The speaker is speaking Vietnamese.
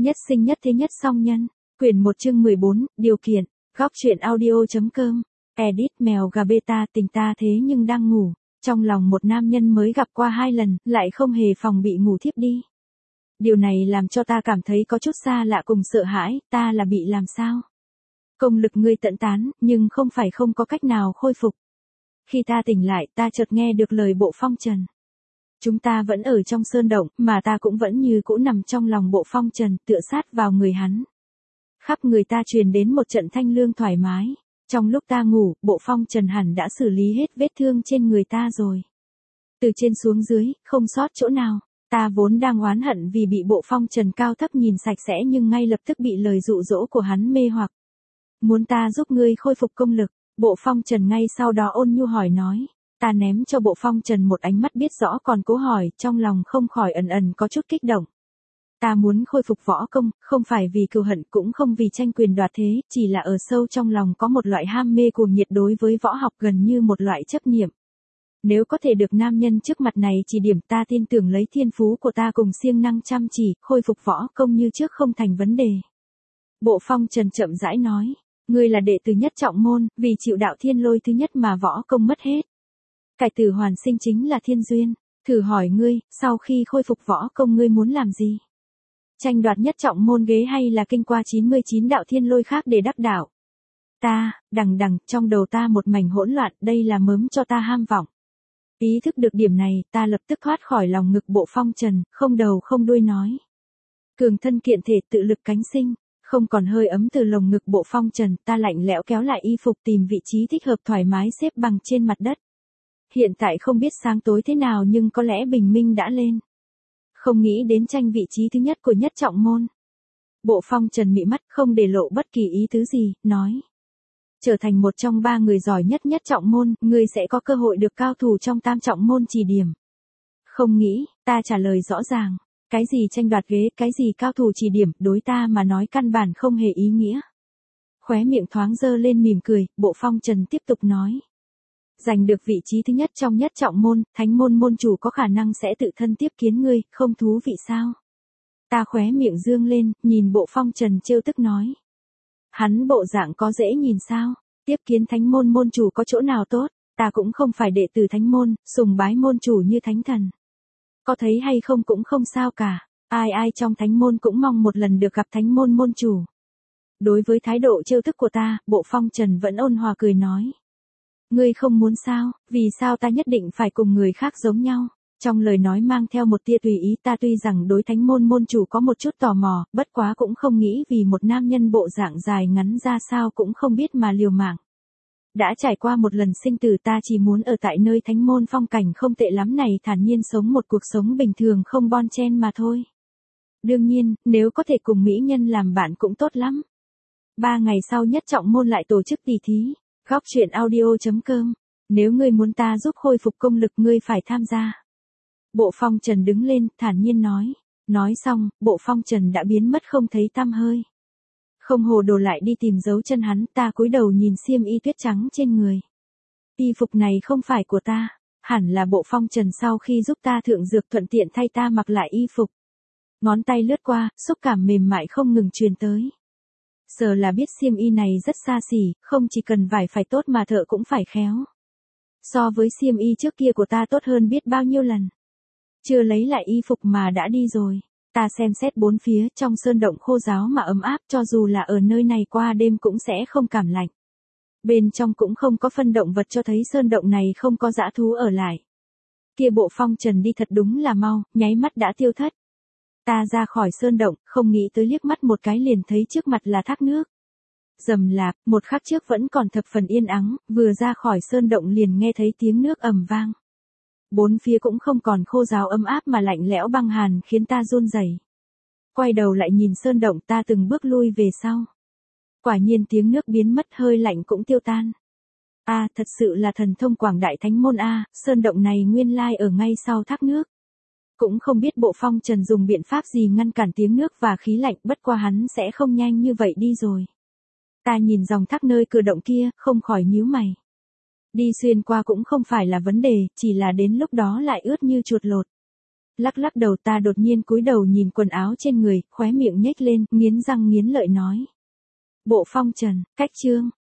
Nhất sinh nhất thế nhất song nhân. Quyển 1 chương 14, điều kiện. Góc truyện audio.com. Edit mèo gà beta tình ta thế nhưng đang ngủ. Trong lòng một nam nhân mới gặp qua 2 lần, lại không hề phòng bị ngủ thiếp đi. Điều này làm cho ta cảm thấy có chút xa lạ cùng sợ hãi, ta là bị làm sao? Công lực ngươi tận tán, nhưng không phải không có cách nào khôi phục. Khi ta tỉnh lại, ta chợt nghe được lời Bộ Phong Trần. Chúng ta vẫn ở trong sơn động, mà ta cũng vẫn như cũ nằm trong lòng Bộ Phong Trần, tựa sát vào người hắn. Khắp người ta truyền đến một trận thanh lương thoải mái. Trong lúc ta ngủ, Bộ Phong Trần hẳn đã xử lý hết vết thương trên người ta rồi. Từ trên xuống dưới, không sót chỗ nào. Ta vốn đang oán hận vì bị Bộ Phong Trần cao thấp nhìn sạch sẽ nhưng ngay lập tức bị lời dụ dỗ của hắn mê hoặc. Muốn ta giúp ngươi khôi phục công lực, Bộ Phong Trần ngay sau đó ôn nhu hỏi nói. Ta ném cho Bộ Phong Trần một ánh mắt biết rõ còn cố hỏi, trong lòng không khỏi ẩn ẩn có chút kích động. Ta muốn khôi phục võ công, không phải vì cừu hận cũng không vì tranh quyền đoạt thế, chỉ là ở sâu trong lòng có một loại ham mê cuồng nhiệt đối với võ học gần như một loại chấp niệm. Nếu có thể được nam nhân trước mặt này chỉ điểm ta tin tưởng lấy thiên phú của ta cùng siêng năng chăm chỉ, khôi phục võ công như trước không thành vấn đề. Bộ Phong Trần chậm rãi nói, ngươi là đệ tử nhất trọng môn, vì chịu đạo thiên lôi thứ nhất mà võ công mất hết. Cải tử hoàn sinh chính là thiên duyên, thử hỏi ngươi, sau khi khôi phục võ công ngươi muốn làm gì? Tranh đoạt nhất trọng môn ghế hay là kinh qua 99 đạo thiên lôi khác để đắc đạo? Ta, đằng trong đầu ta một mảnh hỗn loạn, đây là mớm cho ta ham vọng. Ý thức được điểm này, ta lập tức thoát khỏi lòng ngực Bộ Phong Trần, không đầu không đuôi nói. Cường thân kiện thể tự lực cánh sinh, không còn hơi ấm từ lồng ngực Bộ Phong Trần, ta lạnh lẽo kéo lại y phục tìm vị trí thích hợp thoải mái xếp bằng trên mặt đất. Hiện tại không biết sáng tối thế nào nhưng có lẽ bình minh đã lên. Không nghĩ đến tranh vị trí thứ nhất của nhất trọng môn. Bộ Phong Trần mị mắt không để lộ bất kỳ ý tứ gì, nói. Trở thành một trong 3 người giỏi nhất nhất trọng môn, ngươi sẽ có cơ hội được cao thủ trong tam trọng môn chỉ điểm. Không nghĩ, ta trả lời rõ ràng. Cái gì tranh đoạt ghế, cái gì cao thủ chỉ điểm, đối ta mà nói căn bản không hề ý nghĩa. Khóe miệng thoáng dơ lên mỉm cười, Bộ Phong Trần tiếp tục nói. Giành được vị trí thứ nhất trong nhất trọng môn, thánh môn môn chủ có khả năng sẽ tự thân tiếp kiến ngươi, không thú vị sao? Ta khóe miệng dương lên, nhìn Bộ Phong Trần trêu tức nói. Hắn bộ dạng có dễ nhìn sao? Tiếp kiến thánh môn môn chủ có chỗ nào tốt? Ta cũng không phải đệ tử thánh môn, sùng bái môn chủ như thánh thần. Có thấy hay không cũng không sao cả, ai trong thánh môn cũng mong một lần được gặp thánh môn môn chủ. Đối với thái độ trêu tức của ta, Bộ Phong Trần vẫn ôn hòa cười nói. Ngươi không muốn sao, vì sao ta nhất định phải cùng người khác giống nhau? Trong lời nói mang theo một tia tùy ý, ta tuy rằng đối thánh môn môn chủ có một chút tò mò, bất quá cũng không nghĩ vì một nam nhân bộ dạng dài ngắn ra sao cũng không biết mà liều mạng. Đã trải qua một lần sinh tử, ta chỉ muốn ở tại nơi thánh môn phong cảnh không tệ lắm này thản nhiên sống một cuộc sống bình thường không bon chen mà thôi. Đương nhiên, nếu có thể cùng mỹ nhân làm bạn cũng tốt lắm. 3 ngày sau nhất trọng môn lại tổ chức tỷ thí. Góc truyện audio.com. Nếu ngươi muốn ta giúp khôi phục công lực ngươi phải tham gia. Bộ Phong Trần đứng lên, thản nhiên nói. Nói xong, Bộ Phong Trần đã biến mất không thấy tăm hơi. Không hồ đồ lại đi tìm dấu chân hắn, ta cúi đầu nhìn xiêm y tuyết trắng trên người. Y phục này không phải của ta, hẳn là Bộ Phong Trần sau khi giúp ta thượng dược thuận tiện thay ta mặc lại y phục. Ngón tay lướt qua, xúc cảm mềm mại không ngừng truyền tới. Giờ là biết xiêm y này rất xa xỉ, không chỉ cần vải phải tốt mà thợ cũng phải khéo. So với xiêm y trước kia của ta tốt hơn biết bao nhiêu lần. Chưa lấy lại y phục mà đã đi rồi. Ta xem xét bốn phía trong sơn động khô ráo mà ấm áp, cho dù là ở nơi này qua đêm cũng sẽ không cảm lạnh. Bên trong cũng không có phân động vật cho thấy sơn động này không có dã thú ở lại. Kia Bộ Phong Trần đi thật đúng là mau, nháy mắt đã tiêu thất. Ta ra khỏi sơn động, không nghĩ tới liếc mắt một cái liền thấy trước mặt là thác nước. Rầm rạp, một khắc trước vẫn còn thập phần yên ắng, vừa ra khỏi sơn động liền nghe thấy tiếng nước ầm vang. Bốn phía cũng không còn khô ráo ấm áp mà lạnh lẽo băng hàn khiến ta run rẩy. Quay đầu lại nhìn sơn động, ta từng bước lui về sau. Quả nhiên tiếng nước biến mất, hơi lạnh cũng tiêu tan. Thật sự là thần thông quảng đại thánh môn sơn động này nguyên lai ở ngay sau thác nước. Cũng không biết Bộ Phong Trần dùng biện pháp gì ngăn cản tiếng nước và khí lạnh, bất qua hắn sẽ không nhanh như vậy đi rồi. Ta nhìn dòng thác nơi cửa động kia, không khỏi nhíu mày. Đi xuyên qua cũng không phải là vấn đề, chỉ là đến lúc đó lại ướt như chuột lột. lắc lắc đầu, ta đột nhiên cúi đầu nhìn quần áo trên người, khóe miệng nhếch lên, nghiến răng nghiến lợi nói. Bộ phong trần, cách chương.